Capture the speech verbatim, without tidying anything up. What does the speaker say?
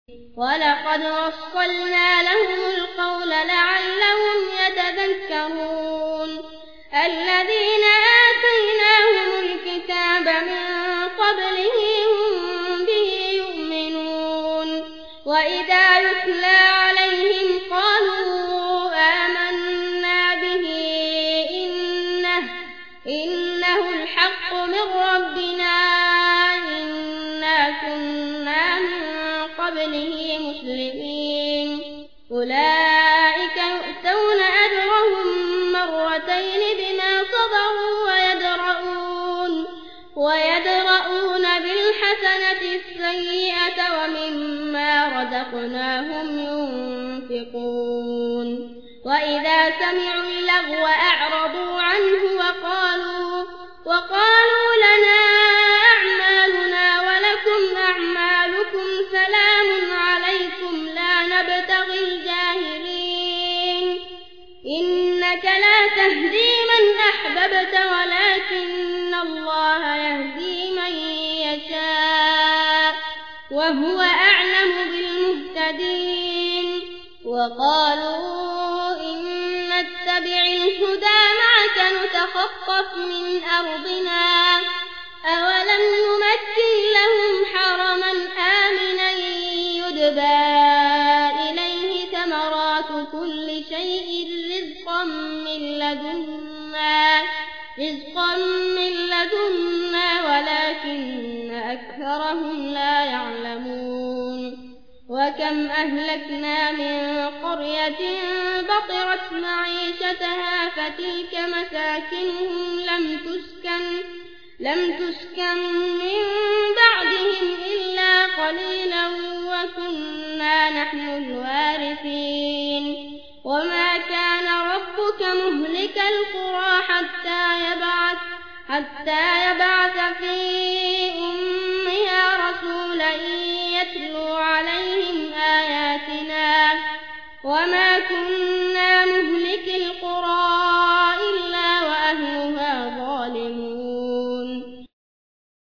ولقد وصلنا لهم القول لعلهم يتذكرون الذين آتيناهم الكتاب من قبله هم به يؤمنون وإذا يتلى عليهم قالوا آمنا به إنه, إنه الحق من ربنا إنا كنا من قبله مسلمين أولئك يؤتون أجرهم مرتين بما صبروا ويدرؤون, ويدرؤون بالحسنة السيئة ومما رزقناهم ينفقون وإذا سمعوا اللغو أعرضوا عنه وقالوا, وقالوا لنا أعمالنا ولكم أعمالكم سلام عليكم لا نبتغي الجاهلين إنك لا تهدي من أحببت ولكن الله يهدي من يشاء وهو أعلم بالمهتدين وقالوا إن نتبع الهدى معك نتخطف من أرضنا أولم نمكن لهم حرما آمنا يجبى إليه ثمرات كل شيء رزقا من لدنا, رزقا من لدنا ولكن أكثرهم لا يعلمون وكم أهلكنا من قرية بطرت معيشتها فتلك مساكنهم لم تسكن, لم تسكن من بعدهم إلا قليلا وكنا نحن الوارثين وما كان ربك مهلك القرى حتى يبعث, حتى يبعث في أمها رسولا يتلو عليهم آياتنا وما كنا